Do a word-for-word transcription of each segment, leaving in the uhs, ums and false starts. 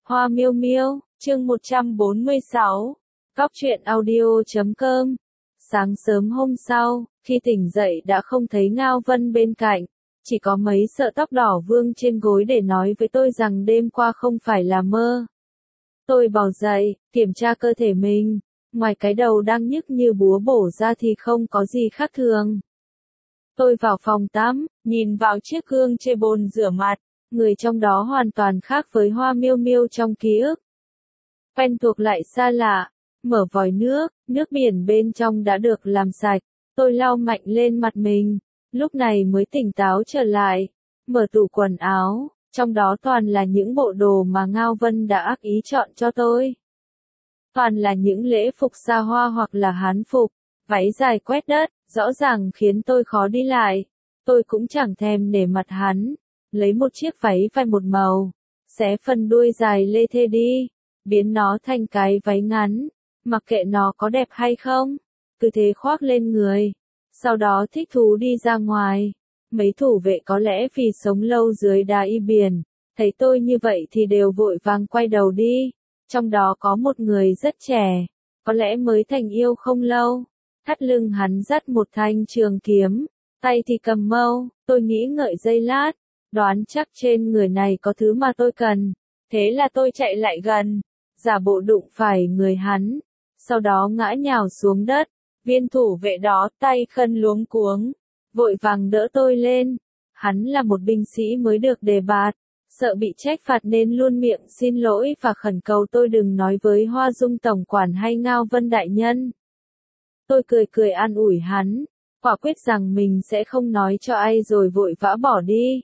Hoa miêu miêu, chương một trăm bốn mươi sáu. Cóc truyện audio chấm com. Sáng sớm hôm sau, khi tỉnh dậy đã không thấy Ngao Vân bên cạnh, chỉ có mấy sợi tóc đỏ vương trên gối để nói với tôi rằng đêm qua không phải là mơ. Tôi bò dậy, kiểm tra cơ thể mình, ngoài cái đầu đang nhức như búa bổ ra thì không có gì khác thường. Tôi vào phòng tắm, nhìn vào chiếc gương trên bồn rửa mặt, người trong đó hoàn toàn khác với Hoa miêu miêu trong ký ức. Quen thuộc lại xa lạ, mở vòi nước, nước biển bên trong đã được làm sạch, tôi lau mạnh lên mặt mình, lúc này mới tỉnh táo trở lại, mở tủ quần áo, trong đó toàn là những bộ đồ mà Ngao Vân đã ác ý chọn cho tôi. Toàn là những lễ phục xa hoa hoặc là hán phục, váy dài quét đất, rõ ràng khiến tôi khó đi lại. Tôi cũng chẳng thèm nể mặt hắn, lấy một chiếc váy vai một màu, xé phần đuôi dài lê thê đi, biến nó thành cái váy ngắn, mặc kệ nó có đẹp hay không, cứ thế khoác lên người, sau đó thích thú đi ra ngoài. Mấy thủ vệ có lẽ vì sống lâu dưới đá y biển, thấy tôi như vậy thì đều vội vàng quay đầu đi, trong đó có một người rất trẻ, có lẽ mới thành yêu không lâu, thắt lưng hắn dắt một thanh trường kiếm, tay thì cầm mâu. Tôi nghĩ ngợi giây lát, đoán chắc trên người này có thứ mà tôi cần, thế là tôi chạy lại gần, giả bộ đụng phải người hắn, sau đó ngã nhào xuống đất. Viên thủ vệ đó tay khân luống cuống, vội vàng đỡ tôi lên. Hắn là một binh sĩ mới được đề bạt, sợ bị trách phạt nên luôn miệng xin lỗi và khẩn cầu tôi đừng nói với Hoa Dung tổng quản hay Ngao Vân đại nhân. Tôi cười cười an ủi hắn, quả quyết rằng mình sẽ không nói cho ai rồi vội vã bỏ đi.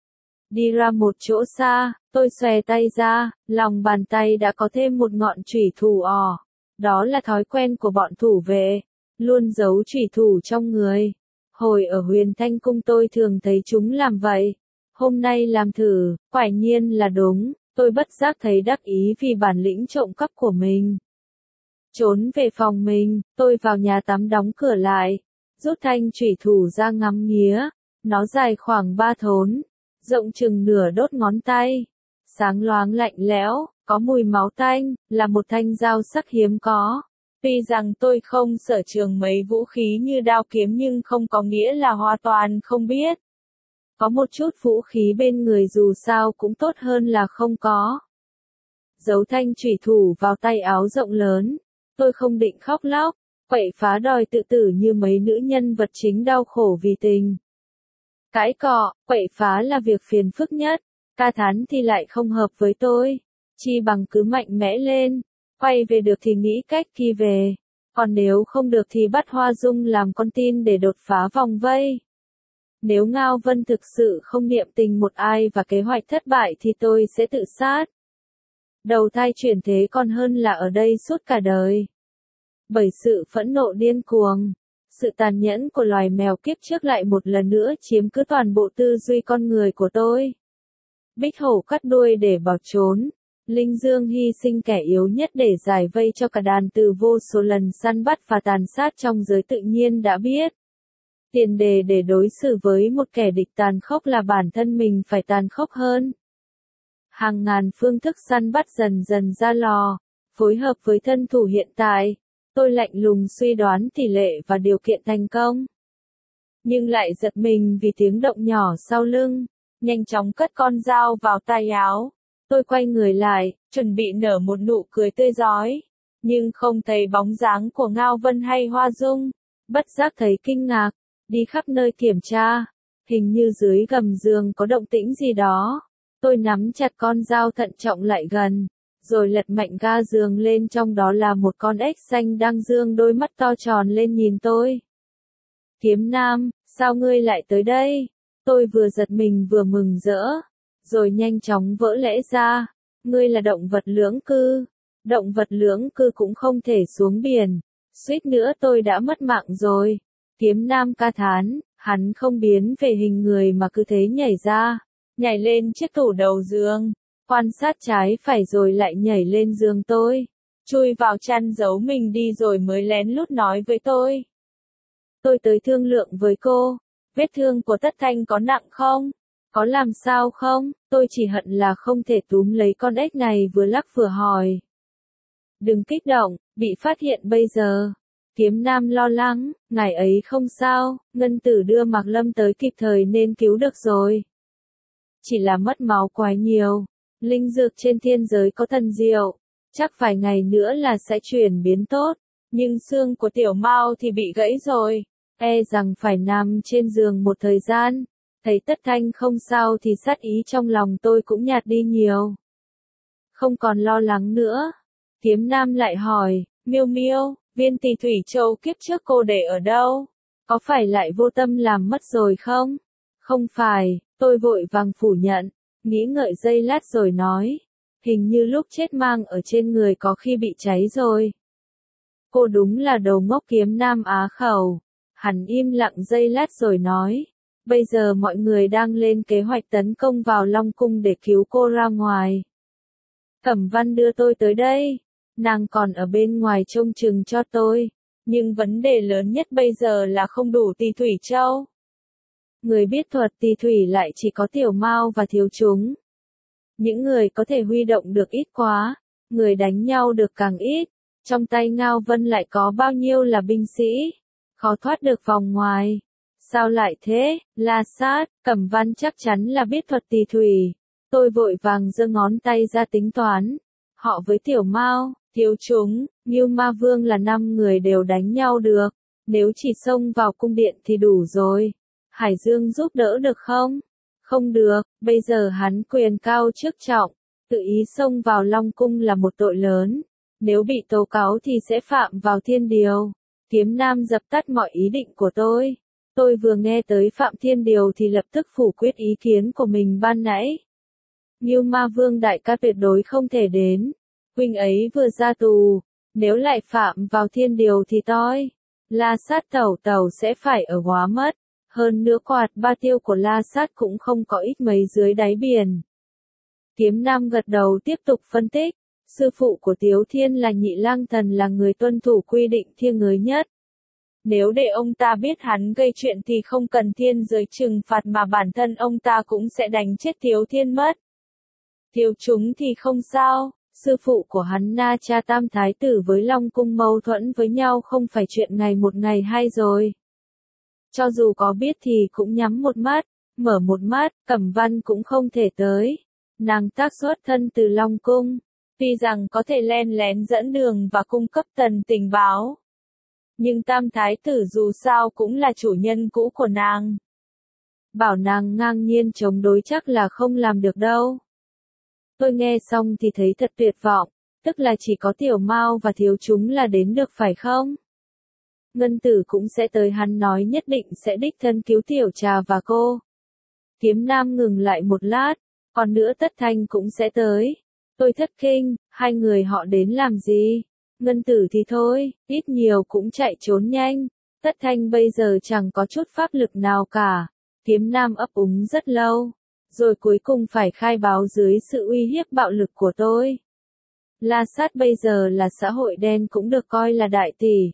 Đi ra một chỗ xa, tôi xòe tay ra, lòng bàn tay đã có thêm một ngọn chủy thủ ỏ. Đó là thói quen của bọn thủ vệ, luôn giấu chủy thủ trong người. Hồi ở Huyền Thanh Cung tôi thường thấy chúng làm vậy. Hôm nay làm thử, quả nhiên là đúng, tôi bất giác thấy đắc ý vì bản lĩnh trộm cắp của mình. Trốn về phòng mình, tôi vào nhà tắm đóng cửa lại, rút thanh chủy thủ ra ngắm nghía, nó dài khoảng ba thốn, rộng chừng nửa đốt ngón tay, sáng loáng lạnh lẽo, có mùi máu tanh, là một thanh dao sắc hiếm có. Tuy rằng tôi không sở trường mấy vũ khí như đao kiếm nhưng không có nghĩa là hoàn toàn không biết. Có một chút vũ khí bên người dù sao cũng tốt hơn là không có. Giấu thanh chủy thủ vào tay áo rộng lớn, tôi không định khóc lóc, quậy phá đòi tự tử như mấy nữ nhân vật chính đau khổ vì tình. Cãi cọ, quậy phá là việc phiền phức nhất, ca thán thì lại không hợp với tôi, chi bằng cứ mạnh mẽ lên, quay về được thì nghĩ cách khi về, còn nếu không được thì bắt Hoa Dung làm con tin để đột phá vòng vây. Nếu Ngao Vân thực sự không niệm tình một ai và kế hoạch thất bại thì tôi sẽ tự sát. Đầu thai chuyển thế còn hơn là ở đây suốt cả đời. Bởi sự phẫn nộ điên cuồng, sự tàn nhẫn của loài mèo kiếp trước lại một lần nữa chiếm cứ toàn bộ tư duy con người của tôi. Bích hổ cắt đuôi để bỏ trốn, Linh Dương hy sinh kẻ yếu nhất để giải vây cho cả đàn từ vô số lần săn bắt và tàn sát trong giới tự nhiên đã biết. Tiền đề để đối xử với một kẻ địch tàn khốc là bản thân mình phải tàn khốc hơn. Hàng ngàn phương thức săn bắt dần dần ra lò, phối hợp với thân thủ hiện tại, tôi lạnh lùng suy đoán tỷ lệ và điều kiện thành công. Nhưng lại giật mình vì tiếng động nhỏ sau lưng, nhanh chóng cất con dao vào tay áo. Tôi quay người lại, chuẩn bị nở một nụ cười tươi rói, nhưng không thấy bóng dáng của Ngao Vân hay Hoa Dung, bất giác thấy kinh ngạc, đi khắp nơi kiểm tra, hình như dưới gầm giường có động tĩnh gì đó. Tôi nắm chặt con dao thận trọng lại gần, rồi lật mạnh ga giường lên, trong đó là một con ếch xanh đang dương đôi mắt to tròn lên nhìn tôi. Kiếm Nam, sao ngươi lại tới đây? Tôi vừa giật mình vừa mừng rỡ, rồi nhanh chóng vỡ lẽ ra, ngươi là động vật lưỡng cư, động vật lưỡng cư cũng không thể xuống biển, suýt nữa tôi đã mất mạng rồi. Kiếm Nam ca thán, hắn không biến về hình người mà cứ thế nhảy ra, nhảy lên chiếc tủ đầu giường, quan sát trái phải rồi lại nhảy lên giường tôi, chui vào chăn giấu mình đi rồi mới lén lút nói với tôi. Tôi tới thương lượng với cô, vết thương của Tất Thanh có nặng không? Có làm sao không? Tôi chỉ hận là không thể túm lấy con ếch này vừa lắc vừa hỏi. Đừng kích động, bị phát hiện bây giờ. Kiếm Nam lo lắng, ngài ấy không sao, Ngân Tử đưa Mạc Lâm tới kịp thời nên cứu được rồi. Chỉ là mất máu quá nhiều. Linh dược trên thiên giới có thần diệu, chắc vài ngày nữa là sẽ chuyển biến tốt. Nhưng xương của Tiểu Mao thì bị gãy rồi, e rằng phải nằm trên giường một thời gian. Thấy Tất Thanh không sao thì sát ý trong lòng tôi cũng nhạt đi nhiều. Không còn lo lắng nữa. Kiếm Nam lại hỏi, Miêu Miêu, viên Tỳ Thủy Châu kiếp trước cô để ở đâu? Có phải lại vô tâm làm mất rồi không? Không phải, tôi vội vàng phủ nhận, nghĩ ngợi giây lát rồi nói, hình như lúc chết mang ở trên người có khi bị cháy rồi. Cô đúng là đầu ngốc. Kiếm Nam á khẩu. Hắn im lặng giây lát rồi nói, bây giờ mọi người đang lên kế hoạch tấn công vào Long Cung để cứu cô ra ngoài. Cẩm Văn đưa tôi tới đây, nàng còn ở bên ngoài trông chừng cho tôi, nhưng vấn đề lớn nhất bây giờ là không đủ Tỳ Thủy Châu. Người biết thuật Tỳ Thủy lại chỉ có Tiểu Mao và Thiếu Chúng. Những người có thể huy động được ít quá, người đánh nhau được càng ít, trong tay Ngao Vân lại có bao nhiêu là binh sĩ, khó thoát được vòng ngoài. Sao lại thế? La Sát, Cẩm Văn chắc chắn là biết thuật Tỳ Thủy. Tôi vội vàng giơ ngón tay ra tính toán. Họ với Tiểu Mao, Thiếu Chúng, Ngưu Ma Vương là năm người đều đánh nhau được. Nếu chỉ xông vào cung điện thì đủ rồi. Hải Dương giúp đỡ được không? Không được, bây giờ hắn quyền cao chức trọng. Tự ý xông vào Long Cung là một tội lớn. Nếu bị tố cáo thì sẽ phạm vào thiên điều. Kiếm Nam dập tắt mọi ý định của tôi. Tôi vừa nghe tới Phạm Thiên Điều thì lập tức phủ quyết ý kiến của mình ban nãy. Ngưu Ma Vương đại ca tuyệt đối không thể đến. Huynh ấy vừa ra tù, nếu lại phạm vào thiên điều thì toi. La Sát tẩu tẩu sẽ phải ở hóa mất. Hơn nữa quạt ba tiêu của La Sát cũng không có ít mấy dưới đáy biển. Kiếm Nam gật đầu tiếp tục phân tích. Sư phụ của Tiếu Thiên là Nhị Lang Thần là người tuân thủ quy định thiêng người nhất. Nếu để ông ta biết hắn gây chuyện thì không cần thiên giới trừng phạt mà bản thân ông ta cũng sẽ đánh chết Tiếu Thiên mất. Thiếu Chúng thì không sao, sư phụ của hắn Na Cha Tam Thái Tử với Long Cung mâu thuẫn với nhau không phải chuyện ngày một ngày hai rồi. Cho dù có biết thì cũng nhắm một mắt, mở một mắt, Cẩm Văn cũng không thể tới. Nàng tác xuất thân từ Long Cung, tuy rằng có thể len lén dẫn đường và cung cấp tần tình báo. Nhưng Tam Thái Tử dù sao cũng là chủ nhân cũ của nàng. Bảo nàng ngang nhiên chống đối chắc là không làm được đâu. Tôi nghe xong thì thấy thật tuyệt vọng, tức là chỉ có Tiểu Mao và Thiếu Chúng là đến được phải không? Ngân Tử cũng sẽ tới, hắn nói nhất định sẽ đích thân cứu Tiểu Trà và cô. Kiếm Nam ngừng lại một lát, còn nữa Tất Thanh cũng sẽ tới. Tôi thất kinh, hai người họ đến làm gì? Ngân Tử thì thôi, ít nhiều cũng chạy trốn nhanh. Tất Thanh bây giờ chẳng có chút pháp lực nào cả. Kiếm Nam ấp úng rất lâu, rồi cuối cùng phải khai báo dưới sự uy hiếp bạo lực của tôi. La Sát bây giờ là xã hội đen cũng được coi là đại tỷ.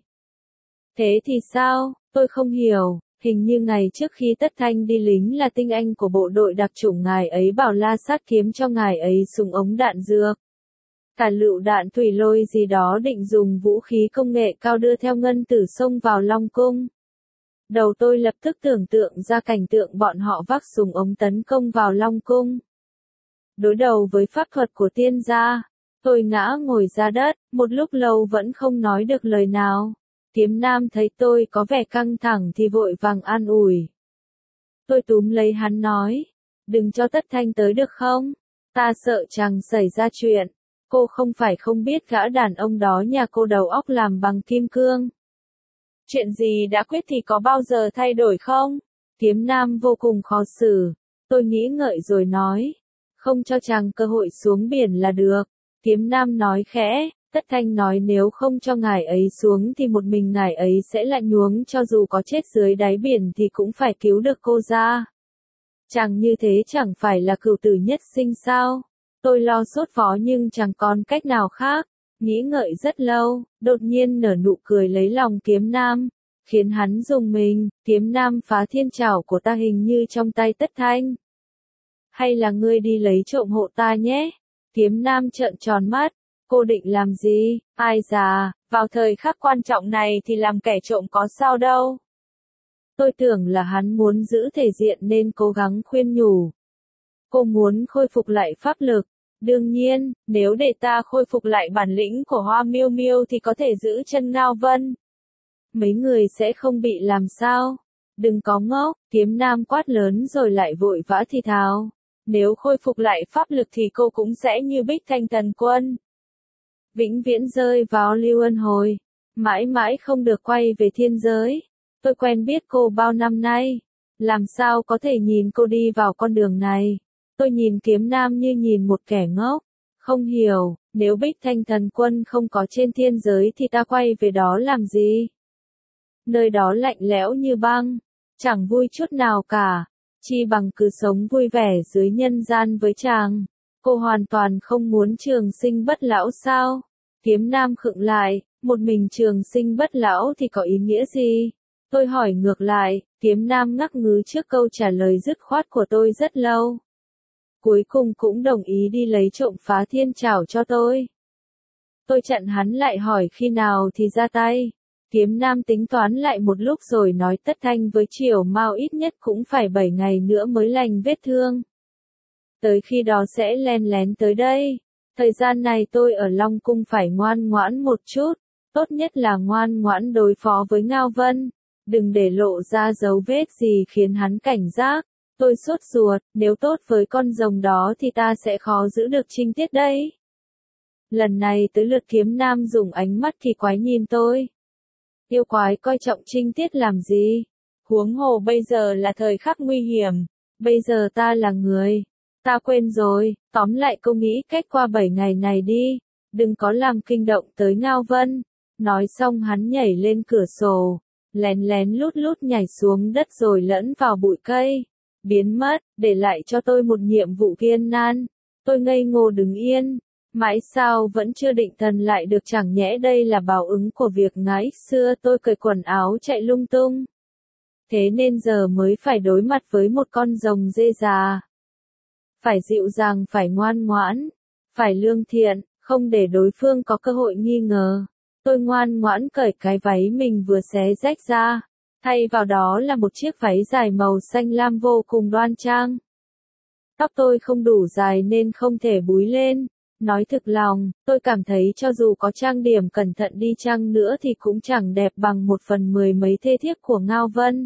Thế thì sao? Tôi không hiểu. Hình như ngày trước khi Tất Thanh đi lính là tinh anh của bộ đội đặc chủng, ngài ấy bảo La Sát kiếm cho ngài ấy súng ống đạn dược. Cả lựu đạn thủy lôi gì đó, định dùng vũ khí công nghệ cao đưa theo Ngân Tử xông vào Long Cung. Đầu tôi lập tức tưởng tượng ra cảnh tượng bọn họ vác súng ống tấn công vào Long Cung. Đối đầu với pháp thuật của tiên gia, tôi ngã ngồi ra đất, một lúc lâu vẫn không nói được lời nào. Kiếm Nam thấy tôi có vẻ căng thẳng thì vội vàng an ủi. Tôi túm lấy hắn nói, đừng cho Tất Thanh tới được không? Ta sợ chàng xảy ra chuyện. Cô không phải không biết gã đàn ông đó nhà cô đầu óc làm bằng kim cương. Chuyện gì đã quyết thì có bao giờ thay đổi không? Kiếm Nam vô cùng khó xử. Tôi nghĩ ngợi rồi nói, không cho chàng cơ hội xuống biển là được. Kiếm Nam nói khẽ. Tất Thanh nói nếu không cho ngài ấy xuống thì một mình ngài ấy sẽ lại nhuốm, cho dù có chết dưới đáy biển thì cũng phải cứu được cô ra. Chàng như thế chẳng phải là cửu tử nhất sinh sao? Tôi lo sốt vó nhưng chẳng còn cách nào khác. Nghĩ ngợi rất lâu, đột nhiên nở nụ cười lấy lòng Kiếm Nam, khiến hắn rùng mình. Kiếm Nam phá thiên trảo của ta hình như trong tay Tất Thanh. Hay là ngươi đi lấy trộm hộ ta nhé? Kiếm Nam trợn tròn mắt, cô định làm gì? Ai già, vào thời khắc quan trọng này thì làm kẻ trộm có sao đâu. Tôi tưởng là hắn muốn giữ thể diện nên cố gắng khuyên nhủ. Cô muốn khôi phục lại pháp lực. Đương nhiên, nếu để ta khôi phục lại bản lĩnh của Hoa Miêu Miêu thì có thể giữ chân Ngao Vân. Mấy người sẽ không bị làm sao. Đừng có ngốc, Kiếm Nam quát lớn rồi lại vội vã thì thào. Nếu khôi phục lại pháp lực thì cô cũng sẽ như Bích Thanh Thần Quân. Vĩnh viễn rơi vào lưu ân hồi. Mãi mãi không được quay về thiên giới. Tôi quen biết cô bao năm nay. Làm sao có thể nhìn cô đi vào con đường này. Tôi nhìn Kiếm Nam như nhìn một kẻ ngốc. Không hiểu, nếu Bích Thanh Thần Quân không có trên thiên giới thì ta quay về đó làm gì? Nơi đó lạnh lẽo như băng. Chẳng vui chút nào cả. Chi bằng cứ sống vui vẻ dưới nhân gian với chàng. Cô hoàn toàn không muốn trường sinh bất lão sao? Kiếm Nam khựng lại, một mình trường sinh bất lão thì có ý nghĩa gì? Tôi hỏi ngược lại, Kiếm Nam ngắc ngứ trước câu trả lời dứt khoát của tôi rất lâu. Cuối cùng cũng đồng ý đi lấy trộm phá thiên trảo cho tôi. Tôi chặn hắn lại hỏi khi nào thì ra tay. Kiếm Nam tính toán lại một lúc rồi nói tất thanh với Triều Mao ít nhất cũng phải bảy ngày nữa mới lành vết thương. Tới khi đó sẽ len lén tới đây. Thời gian này tôi ở Long Cung phải ngoan ngoãn một chút. Tốt nhất là ngoan ngoãn đối phó với Ngao Vân. Đừng để lộ ra dấu vết gì khiến hắn cảnh giác. Tôi sốt ruột, nếu tốt với con rồng đó thì ta sẽ khó giữ được trinh tiết đấy. Lần này tới lượt Kiếm Nam dùng ánh mắt kỳ quái nhìn tôi. Yêu quái coi trọng trinh tiết làm gì? Huống hồ bây giờ là thời khắc nguy hiểm. Bây giờ ta là người. Ta quên rồi, tóm lại cô nghĩ cách qua bảy ngày này đi. Đừng có làm kinh động tới Ngao Vân. Nói xong hắn nhảy lên cửa sổ. Lén lén lút lút nhảy xuống đất rồi lẫn vào bụi cây. Biến mất, để lại cho tôi một nhiệm vụ kiên nan. Tôi ngây ngô đứng yên. Mãi sao vẫn chưa định thần lại được, chẳng nhẽ đây là báo ứng của việc ngày xưa tôi cởi quần áo chạy lung tung. Thế nên giờ mới phải đối mặt với một con rồng dê già. Phải dịu dàng, phải ngoan ngoãn, phải lương thiện, không để đối phương có cơ hội nghi ngờ. Tôi ngoan ngoãn cởi cái váy mình vừa xé rách ra. Thay vào đó là một chiếc váy dài màu xanh lam vô cùng đoan trang. Tóc tôi không đủ dài nên không thể búi lên. Nói thực lòng, tôi cảm thấy cho dù có trang điểm cẩn thận đi chăng nữa thì cũng chẳng đẹp bằng một phần mười mấy thê thiếp của Ngao Vân.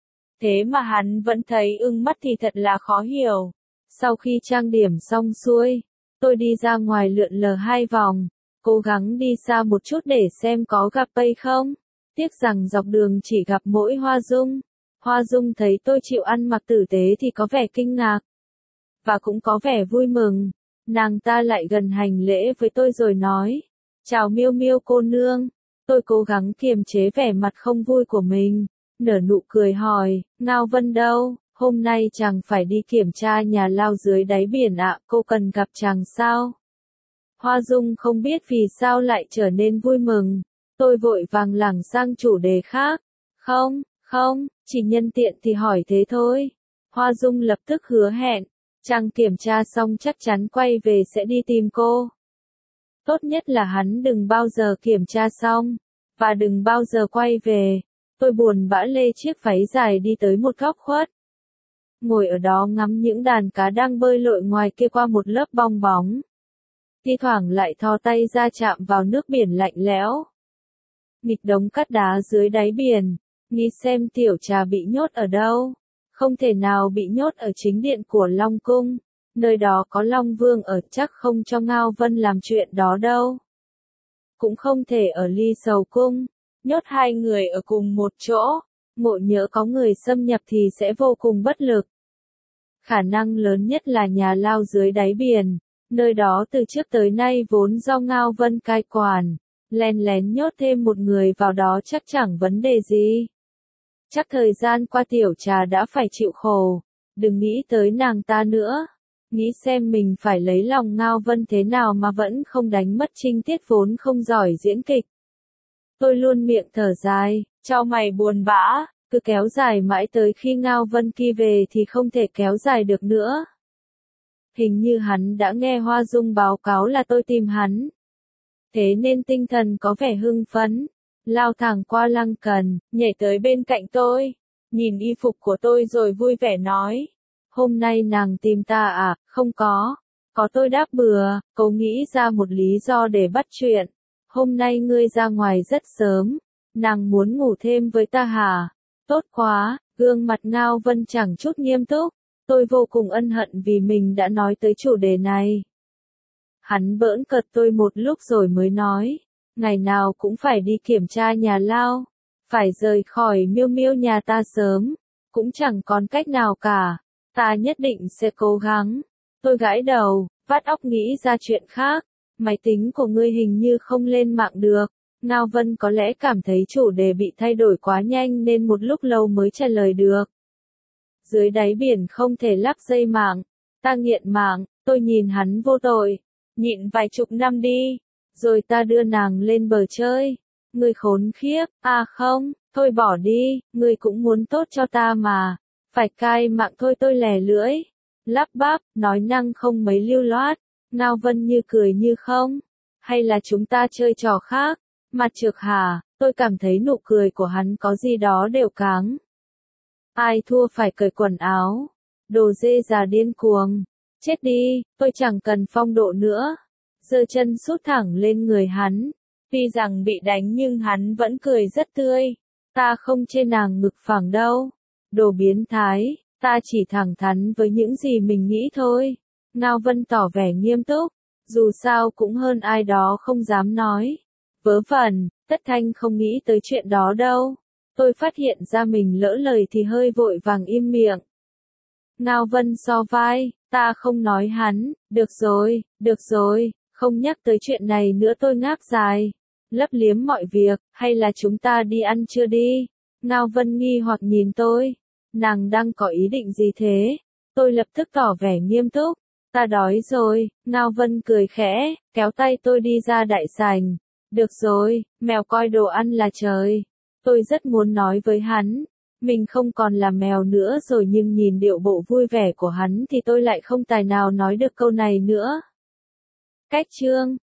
Thế mà hắn vẫn thấy ưng mắt thì thật là khó hiểu. Sau khi trang điểm xong xuôi, tôi đi ra ngoài lượn lờ hai vòng, cố gắng đi xa một chút để xem có gặp Pây không. Tiếc rằng dọc đường chỉ gặp mỗi Hoa Dung. Hoa Dung thấy tôi chịu ăn mặc tử tế thì có vẻ kinh ngạc. Và cũng có vẻ vui mừng. Nàng ta lại gần hành lễ với tôi rồi nói. Chào Miêu Miêu cô nương. Tôi cố gắng kiềm chế vẻ mặt không vui của mình. Nở nụ cười hỏi, Ngao Vân đâu? Hôm nay chàng phải đi kiểm tra nhà lao dưới đáy biển ạ, cô cần gặp chàng sao? Hoa Dung không biết vì sao lại trở nên vui mừng. Tôi vội vàng lảng sang chủ đề khác. Không, không, chỉ nhân tiện thì hỏi thế thôi. Hoa Dung lập tức hứa hẹn. Chàng kiểm tra xong chắc chắn quay về sẽ đi tìm cô. Tốt nhất là hắn đừng bao giờ kiểm tra xong. Và đừng bao giờ quay về. Tôi buồn bã lê chiếc váy dài đi tới một góc khuất. Ngồi ở đó ngắm những đàn cá đang bơi lội ngoài kia qua một lớp bong bóng. Thi thoảng lại thò tay ra chạm vào nước biển lạnh lẽo. Nghịch đống cát đá dưới đáy biển. Nghĩ xem tiểu trà bị nhốt ở đâu. Không thể nào bị nhốt ở chính điện của Long Cung. Nơi đó có Long Vương ở, chắc không cho Ngao Vân làm chuyện đó đâu. Cũng không thể ở Ly Sầu Cung. Nhốt hai người ở cùng một chỗ. Ngộ nhỡ có người xâm nhập thì sẽ vô cùng bất lực. Khả năng lớn nhất là nhà lao dưới đáy biển. Nơi đó từ trước tới nay vốn do Ngao Vân cai quản. Lén lén nhốt thêm một người vào đó chắc chẳng vấn đề gì. Chắc thời gian qua tiểu trà đã phải chịu khổ. Đừng nghĩ tới nàng ta nữa. Nghĩ xem mình phải lấy lòng Ngao Vân thế nào mà vẫn không đánh mất trinh tiết vốn không giỏi diễn kịch. Tôi luôn miệng thở dài, cho mày buồn bã, cứ kéo dài mãi tới khi Ngao Vân kia về thì không thể kéo dài được nữa. Hình như hắn đã nghe Hoa Dung báo cáo là tôi tìm hắn. Thế nên tinh thần có vẻ hưng phấn, lao thẳng qua Lăng Cần, nhảy tới bên cạnh tôi, nhìn y phục của tôi rồi vui vẻ nói. Hôm nay nàng tìm ta à? Không có. Có, tôi đáp bừa, cố nghĩ ra một lý do để bắt chuyện. Hôm nay ngươi ra ngoài rất sớm, nàng muốn ngủ thêm với ta hả? Tốt quá, gương mặt Ngao Vân chẳng chút nghiêm túc. Tôi vô cùng ân hận vì mình đã nói tới chủ đề này. Hắn bỡn cợt tôi một lúc rồi mới nói, ngày nào cũng phải đi kiểm tra nhà lao, phải rời khỏi Miêu Miêu nhà ta sớm, cũng chẳng còn cách nào cả, ta nhất định sẽ cố gắng. Tôi gãi đầu, vắt óc nghĩ ra chuyện khác, máy tính của ngươi hình như không lên mạng được. Ngao Vân có lẽ cảm thấy chủ đề bị thay đổi quá nhanh nên một lúc lâu mới trả lời được. Dưới đáy biển không thể lắp dây mạng, ta nghiện mạng. Tôi nhìn hắn vô tội, nhịn vài chục năm đi, rồi ta đưa nàng lên bờ chơi. Ngươi khốn khiếp, à không, thôi bỏ đi, ngươi cũng muốn tốt cho ta mà, phải cai mạng thôi. Tôi lè lưỡi, lắp bắp, nói năng không mấy lưu loát. Ngao Vân như cười như không, hay là chúng ta chơi trò khác, mặt trược hả? Tôi cảm thấy nụ cười của hắn có gì đó đều cáng. Ai thua phải cởi quần áo, đồ dê già điên cuồng. Chết đi, tôi chẳng cần phong độ nữa. Giơ chân sút thẳng lên người hắn. Tuy rằng bị đánh nhưng hắn vẫn cười rất tươi. Ta không chê nàng ngực phẳng đâu. Đồ biến thái, ta chỉ thẳng thắn với những gì mình nghĩ thôi. Ngao Vân tỏ vẻ nghiêm túc. Dù sao cũng hơn ai đó không dám nói. Vớ vẩn, Tất Thanh không nghĩ tới chuyện đó đâu. Tôi phát hiện ra mình lỡ lời thì hơi vội vàng im miệng. Ngao Vân so vai, ta không nói hắn, được rồi, được rồi, không nhắc tới chuyện này nữa. Tôi ngáp dài, lấp liếm mọi việc, hay là chúng ta đi ăn trưa đi? Ngao Vân nghi hoặc nhìn tôi, nàng đang có ý định gì thế? Tôi lập tức tỏ vẻ nghiêm túc, ta đói rồi. Ngao Vân cười khẽ, kéo tay tôi đi ra đại sảnh. Được rồi, mèo coi đồ ăn là trời. Tôi rất muốn nói với hắn, mình không còn là mèo nữa rồi, nhưng nhìn điệu bộ vui vẻ của hắn thì tôi lại không tài nào nói được câu này nữa. Cách chương